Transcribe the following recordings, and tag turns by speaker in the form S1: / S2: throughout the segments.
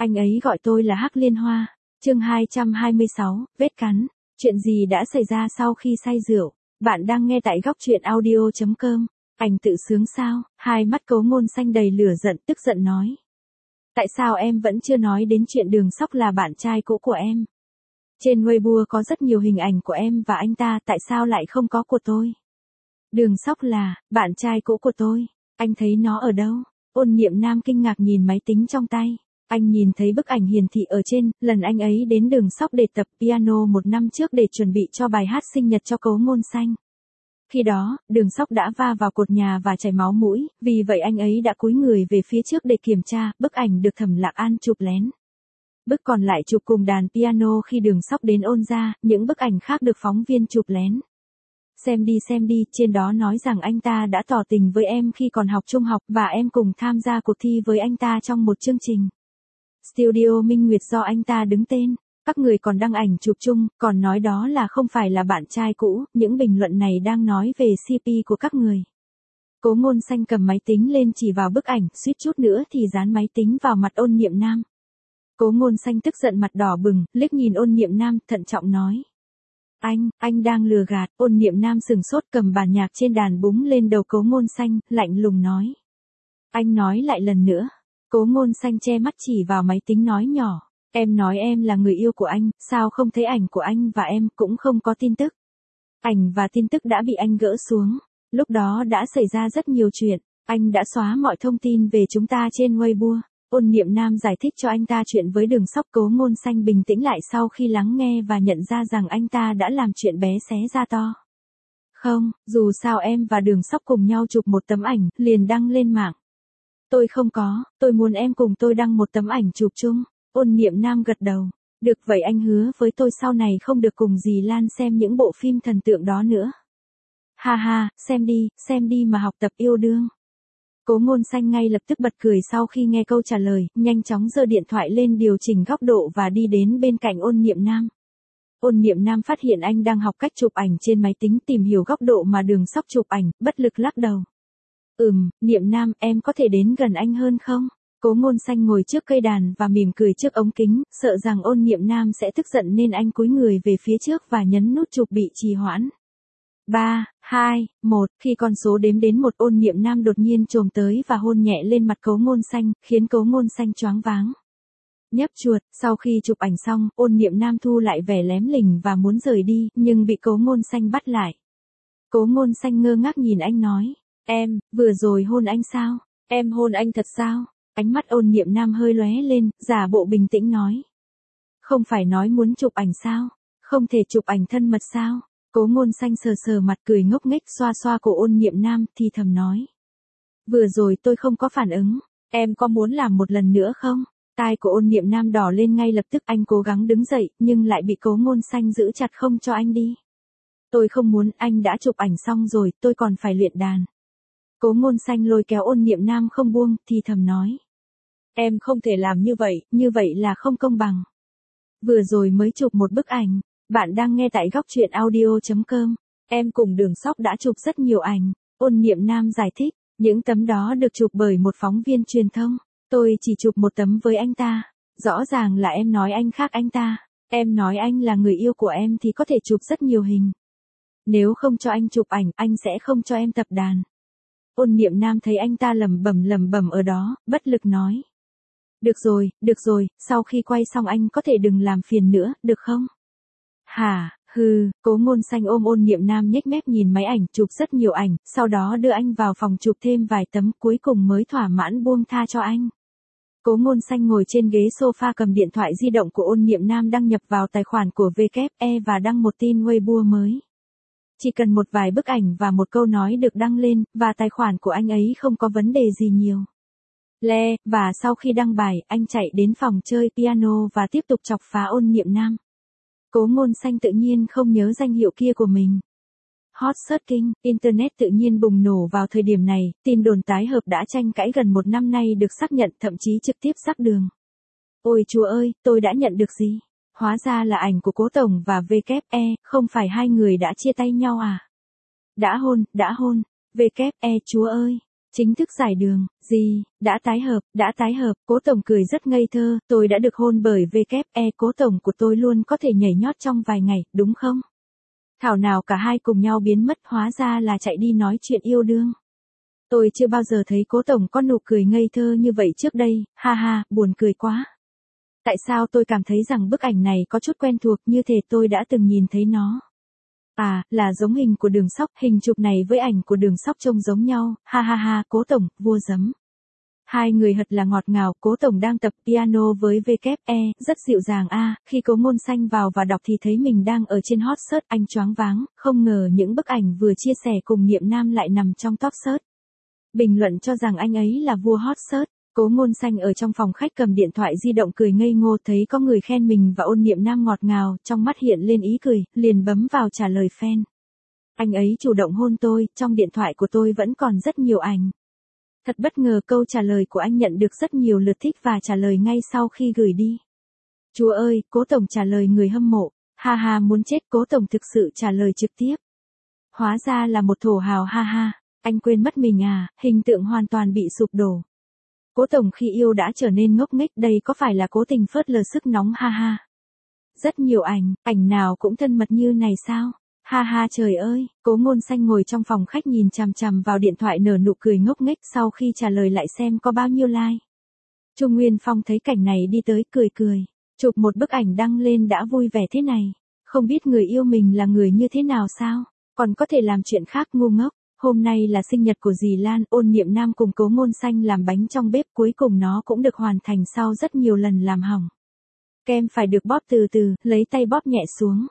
S1: Anh ấy gọi tôi là Hắc Liên Hoa. Chương 226, vết cắn. Chuyện gì đã xảy ra sau khi say rượu? Bạn đang nghe tại góc truyện audio.com. Anh tự sướng sao? Hai mắt Cố Ngôn Xanh đầy lửa giận, tức giận nói. Tại sao em vẫn chưa nói đến chuyện Đường Sóc là bạn trai cũ của em? Trên Weibo có rất nhiều hình ảnh của em và anh ta, tại sao lại không có của tôi? Đường Sóc là bạn trai cũ của tôi. Anh thấy nó ở đâu? Ôn Niệm Nam kinh ngạc nhìn máy tính trong tay. Anh nhìn thấy bức ảnh hiển thị ở trên, lần anh ấy đến Đường Sóc để tập piano 1 năm trước để chuẩn bị cho bài hát sinh nhật cho Cố Ngôn Xanh. Khi đó, Đường Sóc đã va vào cột nhà và chảy máu mũi, vì vậy anh ấy đã cúi người về phía trước để kiểm tra. Bức ảnh được Thẩm Lạc An chụp lén. Bức còn lại chụp cùng đàn piano khi Đường Sóc đến ôn ra, những bức ảnh khác được phóng viên chụp lén. Xem đi, trên đó nói rằng anh ta đã tỏ tình với em khi còn học trung học và em cùng tham gia cuộc thi với anh ta trong một chương trình Studio Minh Nguyệt do anh ta đứng tên. Các người còn đăng ảnh chụp chung, còn nói đó là không phải là bạn trai cũ, những bình luận này đang nói về CP của các người. Cố Ngôn Xanh cầm máy tính lên chỉ vào bức ảnh, suýt chút nữa thì dán máy tính vào mặt Ôn Niệm Nam. Cố Ngôn Xanh tức giận mặt đỏ bừng, liếc nhìn Ôn Niệm Nam, thận trọng nói. Anh đang lừa gạt. Ôn Niệm Nam sừng sốt cầm bản nhạc trên đàn búng lên đầu Cố Ngôn Xanh, lạnh lùng nói. Anh nói lại lần nữa. Cố Ngôn Xanh che mắt chỉ vào máy tính nói nhỏ. Em nói em là người yêu của anh, sao không thấy ảnh của anh và em, cũng không có tin tức. Ảnh và tin tức đã bị anh gỡ xuống. Lúc đó đã xảy ra rất nhiều chuyện. Anh đã xóa mọi thông tin về chúng ta trên Weibo. Ôn Niệm Nam giải thích cho anh ta chuyện với Đường Sóc. Cố Ngôn Xanh bình tĩnh lại sau khi lắng nghe và nhận ra rằng anh ta đã làm chuyện bé xé ra to. Không, dù sao em và Đường Sóc cùng nhau chụp một tấm ảnh, liền đăng lên mạng. Tôi không có, tôi muốn em cùng tôi đăng một tấm ảnh chụp chung. Ôn Niệm Nam gật đầu. Được vậy anh hứa với tôi sau này không được cùng dì Lan xem những bộ phim thần tượng đó nữa. Ha ha, xem đi mà học tập yêu đương. Cố Ngôn Xanh ngay lập tức bật cười sau khi nghe câu trả lời, nhanh chóng giơ điện thoại lên điều chỉnh góc độ và đi đến bên cạnh Ôn Niệm Nam. Ôn Niệm Nam phát hiện anh đang học cách chụp ảnh trên máy tính, tìm hiểu góc độ mà Đường Sóc chụp ảnh, bất lực lắc đầu. Niệm Nam, em có thể đến gần anh hơn không? Cố Ngôn Xanh ngồi trước cây đàn và mỉm cười trước ống kính, sợ rằng Ôn Niệm Nam sẽ tức giận nên anh cúi người về phía trước và nhấn nút chụp bị trì hoãn. 3, 2, 1, khi con số đếm đến 1, Ôn Niệm Nam đột nhiên chồm tới và hôn nhẹ lên mặt Cố Ngôn Xanh, khiến Cố Ngôn Xanh choáng váng. Nhấp chuột, sau khi chụp ảnh xong, Ôn Niệm Nam thu lại vẻ lém lỉnh và muốn rời đi, nhưng bị Cố Ngôn Xanh bắt lại. Cố Ngôn Xanh ngơ ngác nhìn anh nói, em, vừa rồi hôn anh sao? Em hôn anh thật sao? Ánh mắt Ôn Niệm Nam hơi lóe lên, giả bộ bình tĩnh nói. Không phải nói muốn chụp ảnh sao? Không thể chụp ảnh thân mật sao? Cố Ngôn Xanh sờ sờ mặt cười ngốc nghếch xoa xoa cổ Ôn Niệm Nam thì thầm nói. Vừa rồi tôi không có phản ứng, em có muốn làm một lần nữa không? Tai của Ôn Niệm Nam đỏ lên ngay lập tức, anh cố gắng đứng dậy, nhưng lại bị Cố Ngôn Xanh giữ chặt không cho anh đi. Tôi không muốn, anh đã chụp ảnh xong rồi, tôi còn phải luyện đàn. Cố Ngôn Xanh lôi kéo Ôn Niệm Nam không buông, thì thầm nói. Em không thể làm như vậy là không công bằng. Vừa rồi mới chụp một bức ảnh. Bạn đang nghe tại góc truyện audio.com. Em cùng Đường Sóc đã chụp rất nhiều ảnh. Ôn Niệm Nam giải thích, những tấm đó được chụp bởi một phóng viên truyền thông. Tôi chỉ chụp một tấm với anh ta. Rõ ràng là em nói anh khác anh ta. Em nói anh là người yêu của em thì có thể chụp rất nhiều hình. Nếu không cho anh chụp ảnh, anh sẽ không cho em tập đàn. Ôn Niệm Nam thấy anh ta lẩm bẩm ở đó, bất lực nói. Được rồi, sau khi quay xong anh có thể đừng làm phiền nữa, được không? Hả, Cố Ngôn Xanh ôm Ôn Niệm Nam nhếch mép nhìn máy ảnh, chụp rất nhiều ảnh, sau đó đưa anh vào phòng chụp thêm vài tấm, cuối cùng mới thỏa mãn buông tha cho anh. Cố Ngôn Xanh ngồi trên ghế sofa cầm điện thoại di động của Ôn Niệm Nam đăng nhập vào tài khoản của WE và đăng một tin Weibo mới. Chỉ cần một vài bức ảnh và một câu nói được đăng lên, và tài khoản của anh ấy không có vấn đề gì nhiều. Và sau khi đăng bài, anh chạy đến phòng chơi piano và tiếp tục chọc phá Ôn Niệm Nam. Cố Ngôn Xanh tự nhiên không nhớ danh hiệu kia của mình. Hot search King, Internet tự nhiên bùng nổ vào thời điểm này, tin đồn tái hợp đã tranh cãi gần 1 năm nay được xác nhận, thậm chí trực tiếp xác đường. Ôi chúa ơi, tôi đã nhận được gì? Hóa ra là ảnh của Cố Tổng và WE, không phải hai người đã chia tay nhau à? Đã hôn, chúa ơi. Chính thức giải đường, gì, đã tái hợp, Cố Tổng cười rất ngây thơ, tôi đã được hôn bởi WE, Cố Tổng của tôi luôn có thể nhảy nhót trong vài ngày, đúng không? Thảo nào cả hai cùng nhau biến mất, hóa ra là chạy đi nói chuyện yêu đương. Tôi chưa bao giờ thấy Cố Tổng có nụ cười ngây thơ như vậy trước đây, ha ha, buồn cười quá. Tại sao tôi cảm thấy rằng bức ảnh này có chút quen thuộc, như thể tôi đã từng nhìn thấy nó. À, là giống hình của Đường Sóc, hình chụp này với ảnh của Đường Sóc trông giống nhau, ha ha ha, Cố Tổng, vua giấm. Hai người thật là ngọt ngào, Cố Tổng đang tập piano với WE, rất dịu dàng a. Khi Cố Ngôn Xanh vào và đọc thì thấy mình đang ở trên hot search, anh choáng váng, không ngờ những bức ảnh vừa chia sẻ cùng Niệm Nam lại nằm trong top search. Bình luận cho rằng anh ấy là vua hot search. Cố Ngôn Xanh ở trong phòng khách cầm điện thoại di động cười ngây ngô, thấy có người khen mình và ôn Niệm Nam ngọt ngào, trong mắt hiện lên ý cười, liền bấm vào trả lời fan. Anh ấy chủ động hôn tôi, trong điện thoại của tôi vẫn còn rất nhiều ảnh. Thật bất ngờ câu trả lời của anh nhận được rất nhiều lượt thích và trả lời ngay sau khi gửi đi. Chúa ơi, Cố Tổng trả lời người hâm mộ, ha ha muốn chết, Cố Tổng thực sự trả lời trực tiếp. Hóa ra là một thổ hào, ha ha, anh quên mất mình à, hình tượng hoàn toàn bị sụp đổ. Cố Tổng khi yêu đã trở nên ngốc nghếch, đây có phải là cố tình phớt lờ sức nóng, ha ha. Rất nhiều ảnh nào cũng thân mật như này sao? Ha ha trời ơi, Cố Ngôn Xanh ngồi trong phòng khách nhìn chằm chằm vào điện thoại nở nụ cười ngốc nghếch, sau khi trả lời lại xem có bao nhiêu like. Trung Nguyên Phong thấy cảnh này đi tới cười cười, chụp một bức ảnh đăng lên đã vui vẻ thế này, không biết người yêu mình là người như thế nào sao, còn có thể làm chuyện khác ngu ngốc. Hôm nay là sinh nhật của dì Lan, ôn Niệm Nam cùng Cố Ngôn Xanh làm bánh trong bếp, cuối cùng nó cũng được hoàn thành sau rất nhiều lần làm hỏng. Kem phải được bóp từ từ, lấy tay bóp nhẹ xuống.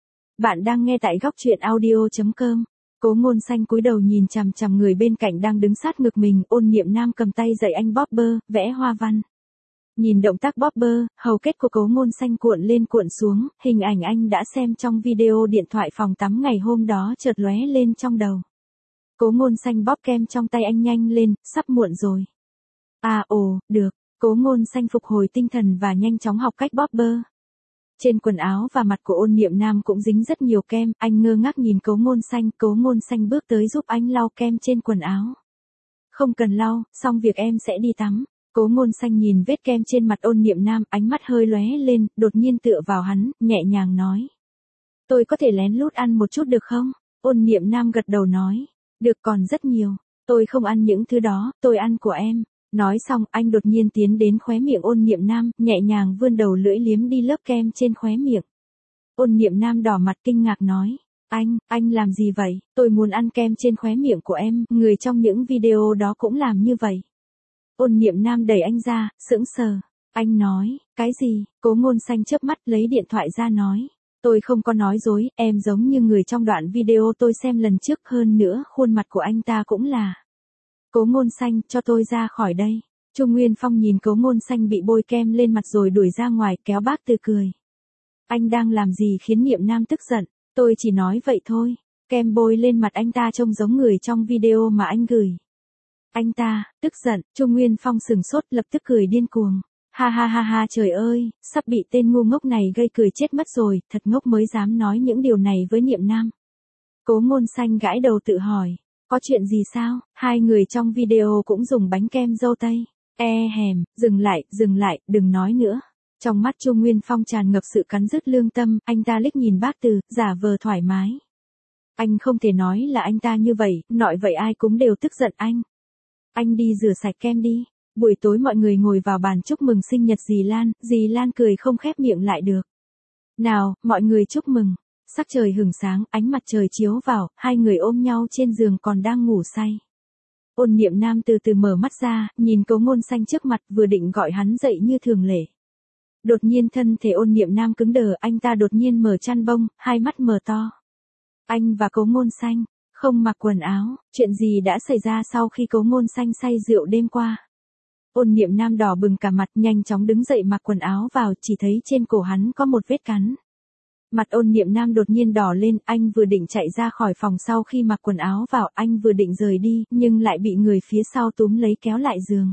S1: Bạn đang nghe tại góc truyện audio.com. Cố Ngôn Xanh cúi đầu nhìn chằm chằm người bên cạnh đang đứng sát ngực mình, ôn Niệm Nam cầm tay dạy anh bóp bơ, vẽ hoa văn. Nhìn động tác bóp bơ, hầu kết của Cố Ngôn Xanh cuộn lên cuộn xuống, hình ảnh anh đã xem trong video điện thoại phòng tắm ngày hôm đó chợt lóe lên trong đầu. Cố Ngôn Xanh bóp kem trong tay anh nhanh lên, sắp muộn rồi. À ồ, được, Cố Ngôn Xanh phục hồi tinh thần và nhanh chóng học cách bóp bơ. Trên quần áo và mặt của ôn Niệm Nam cũng dính rất nhiều kem, anh ngơ ngác nhìn Cố Ngôn Xanh bước tới giúp anh lau kem trên quần áo. Không cần lau, xong việc em sẽ đi tắm. Cố Ngôn Xanh nhìn vết kem trên mặt ôn Niệm Nam, ánh mắt hơi lóe lên, đột nhiên tựa vào hắn, nhẹ nhàng nói. Tôi có thể lén lút ăn một chút được không? Ôn Niệm Nam gật đầu nói. Được, còn rất nhiều. Tôi không ăn những thứ đó, tôi ăn của em. Nói xong, anh đột nhiên tiến đến khóe miệng ôn Niệm Nam, nhẹ nhàng vươn đầu lưỡi liếm đi lớp kem trên khóe miệng. Ôn Niệm Nam đỏ mặt kinh ngạc nói. Anh làm gì vậy? Tôi muốn ăn kem trên khóe miệng của em, người trong những video đó cũng làm như vậy. Ôn Niệm Nam đẩy anh ra, sững sờ. Anh nói, cái gì? Cố Ngôn Xanh chớp mắt lấy điện thoại ra nói. Tôi không có nói dối, em giống như người trong đoạn video tôi xem lần trước, hơn nữa, khuôn mặt của anh ta cũng là. Cố Ngôn Xanh, cho tôi ra khỏi đây. Trung Nguyên Phong nhìn Cố Ngôn Xanh bị bôi kem lên mặt rồi đuổi ra ngoài, kéo bác Từ cười. Anh đang làm gì khiến Niệm Nam tức giận? Tôi chỉ nói vậy thôi. Kem bôi lên mặt anh ta trông giống người trong video mà anh gửi. Anh ta, tức giận, Trung Nguyên Phong sừng sốt lập tức cười điên cuồng. Ha ha ha ha trời ơi, sắp bị tên ngu ngốc này gây cười chết mất rồi, thật ngốc mới dám nói những điều này với Niệm Nam. Cố Ngôn Xanh gãi đầu tự hỏi, có chuyện gì sao? Hai người trong video cũng dùng bánh kem dâu tây. Dừng lại, đừng nói nữa. Trong mắt Trung Nguyên Phong tràn ngập sự cắn rứt lương tâm, anh ta liếc nhìn bác Từ, giả vờ thoải mái. Anh không thể nói là anh ta như vậy, nói vậy ai cũng đều tức giận anh. Anh đi rửa sạch kem đi. Buổi tối mọi người ngồi vào bàn chúc mừng sinh nhật dì Lan cười không khép miệng lại được. Nào, mọi người chúc mừng. Sắc trời hửng sáng, ánh mặt trời chiếu vào, hai người ôm nhau trên giường còn đang ngủ say. Ôn Niệm Nam từ từ mở mắt ra, nhìn Cố Ngôn Xanh trước mặt, vừa định gọi hắn dậy như thường lệ. Đột nhiên thân thể ôn Niệm Nam cứng đờ, anh ta đột nhiên mở chăn bông, hai mắt mở to. Anh và Cố Ngôn Xanh không mặc quần áo, chuyện gì đã xảy ra sau khi Cố Ngôn Xanh say rượu đêm qua? Ôn Niệm Nam đỏ bừng cả mặt, nhanh chóng đứng dậy mặc quần áo vào, chỉ thấy trên cổ hắn có một vết cắn. Mặt ôn Niệm Nam đột nhiên đỏ lên, anh vừa định chạy ra khỏi phòng sau khi mặc quần áo vào, anh vừa định rời đi, nhưng lại bị người phía sau túm lấy kéo lại giường.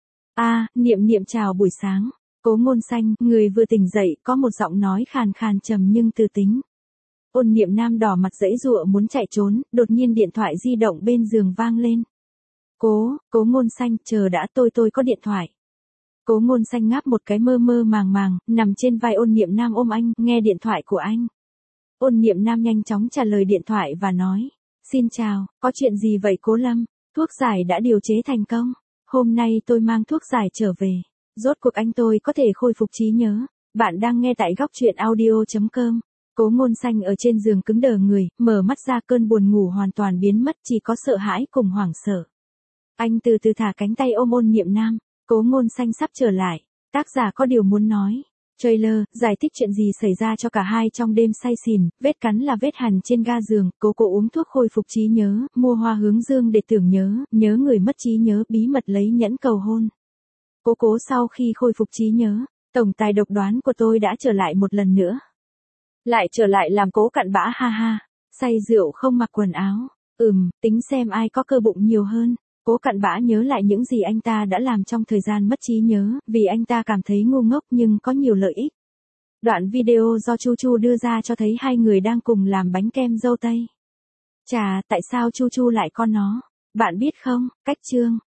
S1: Niệm chào buổi sáng. Cố Ngôn Xanh, người vừa tỉnh dậy, có một giọng nói khàn khàn trầm nhưng từ tính. Ôn Niệm Nam đỏ mặt giãy giụa muốn chạy trốn, đột nhiên điện thoại di động bên giường vang lên. Cố Ngôn Xanh, chờ đã, tôi có điện thoại. Cố Ngôn Xanh ngáp một cái mơ mơ màng màng, nằm trên vai Ôn Niệm Nam ôm anh, nghe điện thoại của anh. Ôn Niệm Nam nhanh chóng trả lời điện thoại và nói, xin chào, có chuyện gì vậy Cố Lâm? Thuốc giải đã điều chế thành công. Hôm nay tôi mang thuốc giải trở về. Rốt cuộc anh tôi có thể khôi phục trí nhớ. Bạn đang nghe tại góc truyện audio.com. Cố Ngôn Xanh ở trên giường cứng đờ người, mở mắt ra, cơn buồn ngủ hoàn toàn biến mất, chỉ có sợ hãi cùng hoảng sợ. Anh từ từ thả cánh tay ôm Ôn Niệm Nam. Cố Ngôn Xanh sắp trở lại. Tác giả có điều muốn nói. Trailer, giải thích chuyện gì xảy ra cho cả hai trong đêm say xỉn, vết cắn là vết hằn trên ga giường, cố uống thuốc khôi phục trí nhớ, mua hoa hướng dương để tưởng nhớ người mất trí nhớ, bí mật lấy nhẫn cầu hôn. Cố sau khi khôi phục trí nhớ, tổng tài độc đoán của tôi đã trở lại một lần nữa. Lại trở lại làm Cố cặn bã ha ha, say rượu không mặc quần áo, tính xem ai có cơ bụng nhiều hơn. Cố cặn bã nhớ lại những gì anh ta đã làm trong thời gian mất trí nhớ, vì anh ta cảm thấy ngu ngốc nhưng có nhiều lợi ích. Đoạn video do Chu Chu đưa ra cho thấy hai người đang cùng làm bánh kem dâu tây. Chà, tại sao Chu Chu lại con nó? Bạn biết không, cách chương.